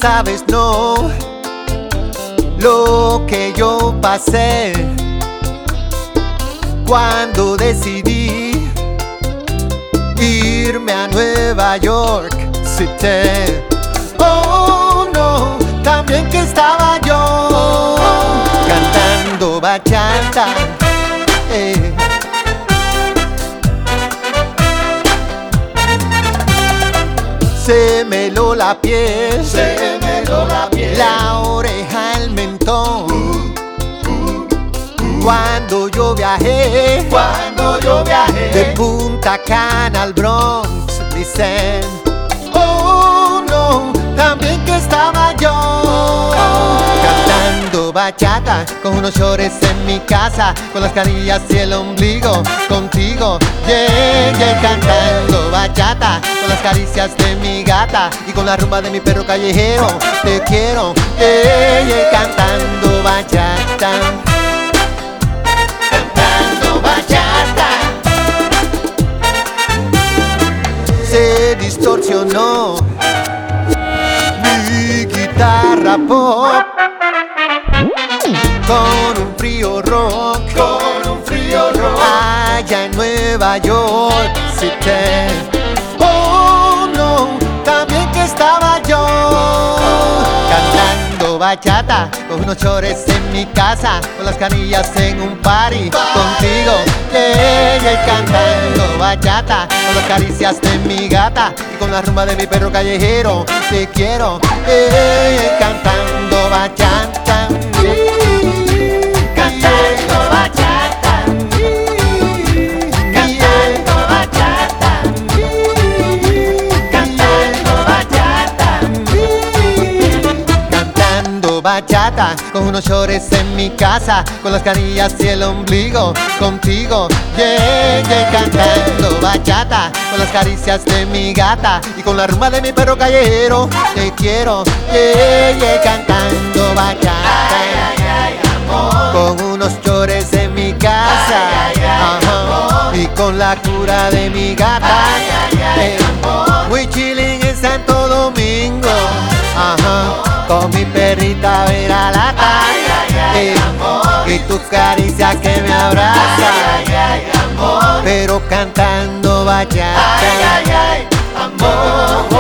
sabes, no, lo que yo pasé cuando decidí irme a Nueva York City. Oh no, también que estaba yo cantando bachata. Se me heló la piel, la oreja, el mentón. Cuando yo viajé, de Punta Cana al Bronx, dicen, oh no, también que estaba yo cantando bachata, con unos shorts en mi casa, con las carillas y el ombligo, contigo, yeah, cantando bachata, con las caricias de mi gata y con la rumba de mi perro callejero. Te quiero, cantando bachata. Se distorsionó mi guitarra pop con un frío rock, allá en Nueva York City. Oh no, también que estaba yo cantando bachata, con unos chores en mi casa, con las canillas en un party, contigo, cantando bachata, con las caricias de mi gata y con la rumba de mi perro callejero. Te quiero, cantando bachata, cantando bachata, cantando bachata, cantando bachata, cantando bachata, con unos shorts en mi casa, con las canillas y el ombligo, contigo, cantando bachata, con las caricias de mi gata y con la rumba de mi perro callejero. Te quiero, cantando bachata, con unos chores en mi casa, y con la cura de mi gata, muy chilling en Santo Domingo, con mi perrita Vera Lata, y tus caricias que me abrazan, pero cantando bachata, amor.